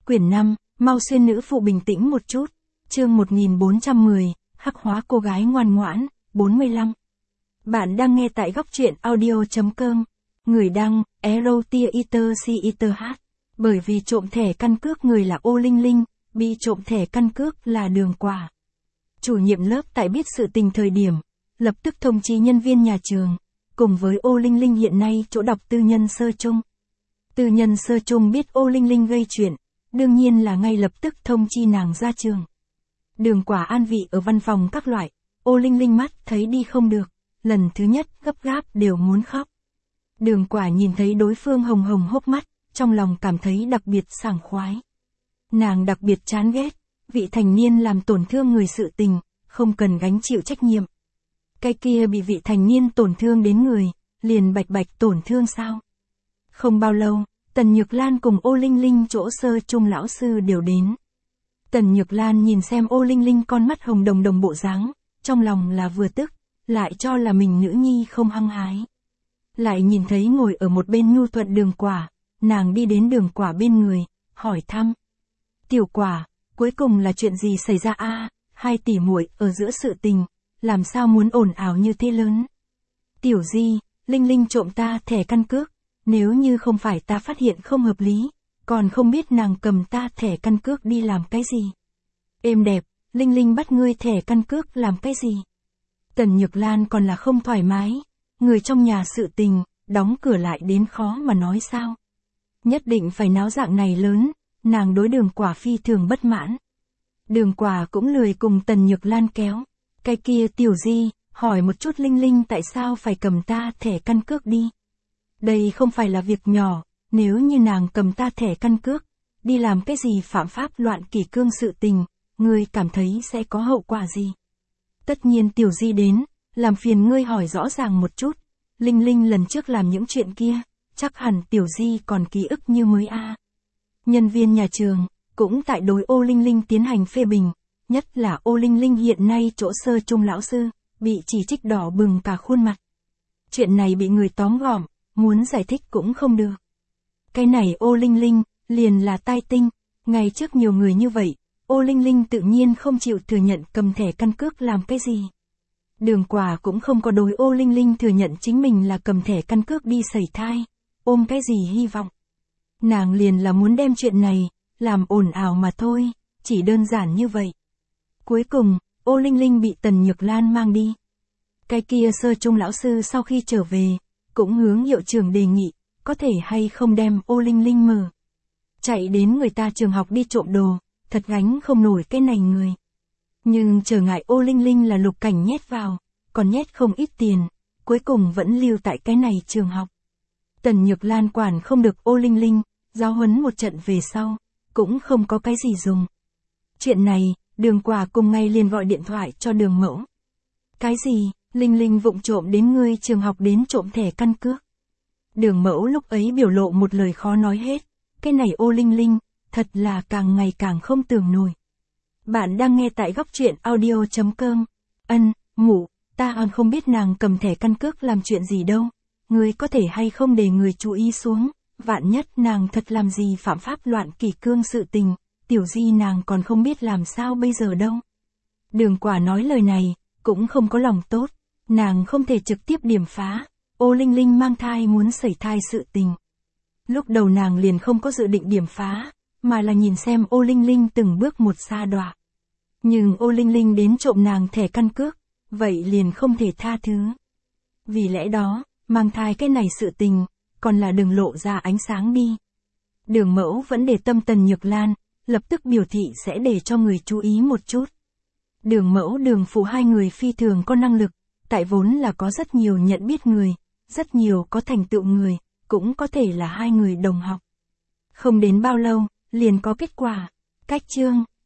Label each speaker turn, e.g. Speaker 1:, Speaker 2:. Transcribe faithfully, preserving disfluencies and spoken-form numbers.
Speaker 1: Quyển năm, mau xuyên nữ phụ bình tĩnh một chút. Chương một nghìn bốn trăm mười, hắc hóa cô gái ngoan ngoãn, bốn mươi lăm. Bạn đang nghe tại góc truyện audio chấm com. Người đăng, Erotia Eater C Eater H. Bởi vì trộm thẻ căn cước người là Ô Linh Linh, bị trộm thẻ căn cước là Đường Quả. Chủ nhiệm lớp tại biết sự tình thời điểm, lập tức thông chí nhân viên nhà trường, cùng với Ô Linh Linh hiện nay chỗ đọc tư nhân sơ trung. Tư nhân sơ trung biết Ô Linh Linh gây chuyện, đương nhiên là ngay lập tức thông chi nàng ra trường. Đường Quả an vị ở văn phòng các loại, Ô Linh Linh mắt thấy đi không được, lần thứ nhất gấp gáp đều muốn khóc. Đường Quả nhìn thấy đối phương hồng hồng hốc mắt, trong lòng cảm thấy đặc biệt sảng khoái. Nàng đặc biệt chán ghét, vị thành niên làm tổn thương người sự tình, không cần gánh chịu trách nhiệm. Cái kia bị vị thành niên tổn thương đến người, liền bạch bạch tổn thương sao? Không bao lâu, Tần Nhược Lan cùng Ô Linh Linh chỗ sơ trung lão sư đều đến. Tần Nhược Lan nhìn xem Ô Linh Linh con mắt hồng đồng đồng bộ dáng, trong lòng là vừa tức, lại cho là mình nữ nhi không hăng hái. Lại nhìn thấy ngồi ở một bên nhu thuận Đường Quả, nàng đi đến Đường Quả bên người, hỏi thăm. Tiểu Quả, cuối cùng là chuyện gì xảy ra a? Hai tỷ muội ở giữa sự tình, làm sao muốn ồn ào như thế lớn? Tiểu Di, Linh Linh trộm ta thẻ căn cước, nếu như không phải ta phát hiện không hợp lý, còn không biết nàng cầm ta thẻ căn cước đi làm cái gì. Êm đẹp, Linh Linh bắt ngươi thẻ căn cước làm cái gì? Tần Nhược Lan còn là không thoải mái, người trong nhà sự tình, đóng cửa lại đến khó mà nói sao. Nhất định phải náo dạng này lớn, nàng đối Đường Quả phi thường bất mãn. Đường Quả cũng lười cùng Tần Nhược Lan kéo. Cái kia Tiểu Di, hỏi một chút Linh Linh tại sao phải cầm ta thẻ căn cước đi. Đây không phải là việc nhỏ, nếu như nàng cầm ta thẻ căn cước, đi làm cái gì phạm pháp loạn kỷ cương sự tình, ngươi cảm thấy sẽ có hậu quả gì? Tất nhiên Tiểu Di đến, làm phiền ngươi hỏi rõ ràng một chút, Linh Linh lần trước làm những chuyện kia, chắc hẳn Tiểu Di còn ký ức như mới a. Nhân viên nhà trường, cũng tại đối Ô Linh Linh tiến hành phê bình, nhất là Ô Linh Linh hiện nay chỗ sơ trung lão sư, bị chỉ trích đỏ bừng cả khuôn mặt. Chuyện này bị người tóm gọn, muốn giải thích cũng không được. Cái này Ô Linh Linh, liền là tai tinh, ngày trước nhiều người như vậy, Ô Linh Linh tự nhiên không chịu thừa nhận cầm thẻ căn cước làm cái gì. Đường Quả cũng không có đối Ô Linh Linh thừa nhận chính mình là cầm thẻ căn cước đi sẩy thai, ôm cái gì hy vọng. Nàng liền là muốn đem chuyện này, làm ồn ào mà thôi, chỉ đơn giản như vậy. Cuối cùng, Ô Linh Linh bị Tần Nhược Lan mang đi. Cái kia sơ trung lão sư sau khi trở về, cũng hướng hiệu trưởng đề nghị, có thể hay không đem Ô Linh Linh mở. Chạy đến người ta trường học đi trộm đồ, thật gánh không nổi cái này người. Nhưng trở ngại Ô Linh Linh là Lục Cảnh nhét vào, còn nhét không ít tiền, cuối cùng vẫn lưu tại cái này trường học. Tần Nhược Lan quản không được Ô Linh Linh, giáo huấn một trận về sau, cũng không có cái gì dùng. Chuyện này, Đường Quả cùng ngay liền gọi điện thoại cho Đường Mẫu. Cái gì, Linh Linh vụng trộm đến ngươi trường học đến trộm thẻ căn cước. Đường Mẫu lúc ấy biểu lộ một lời khó nói hết, cái này Ô Linh Linh, thật là càng ngày càng không tưởng nổi. Bạn đang nghe tại góc truyện audio chấm com. Ân, mụ, ta còn không biết nàng cầm thẻ căn cước làm chuyện gì đâu. Ngươi có thể hay không để người chú ý xuống, vạn nhất nàng thật làm gì phạm pháp loạn kỷ cương sự tình, Tiểu Di nàng còn không biết làm sao bây giờ đâu. Đường Quả nói lời này, cũng không có lòng tốt, nàng không thể trực tiếp điểm phá, Ô Linh Linh mang thai muốn sẩy thai sự tình. Lúc đầu nàng liền không có dự định điểm phá, mà là nhìn xem Ô Linh Linh từng bước một xa đọa. Nhưng Ô Linh Linh đến trộm nàng thẻ căn cước, vậy liền không thể tha thứ. Vì lẽ đó, mang thai cái này sự tình, còn là đừng lộ ra ánh sáng đi. Đường Mẫu vẫn để tâm Tần Nhược Lan, lập tức biểu thị sẽ để cho người chú ý một chút. Đường Mẫu Đường Phụ hai người phi thường có năng lực, tại vốn là có rất nhiều nhận biết người, rất nhiều có thành tựu người, cũng có thể là hai người đồng học. Không đến bao lâu, liền có kết quả. Cách chương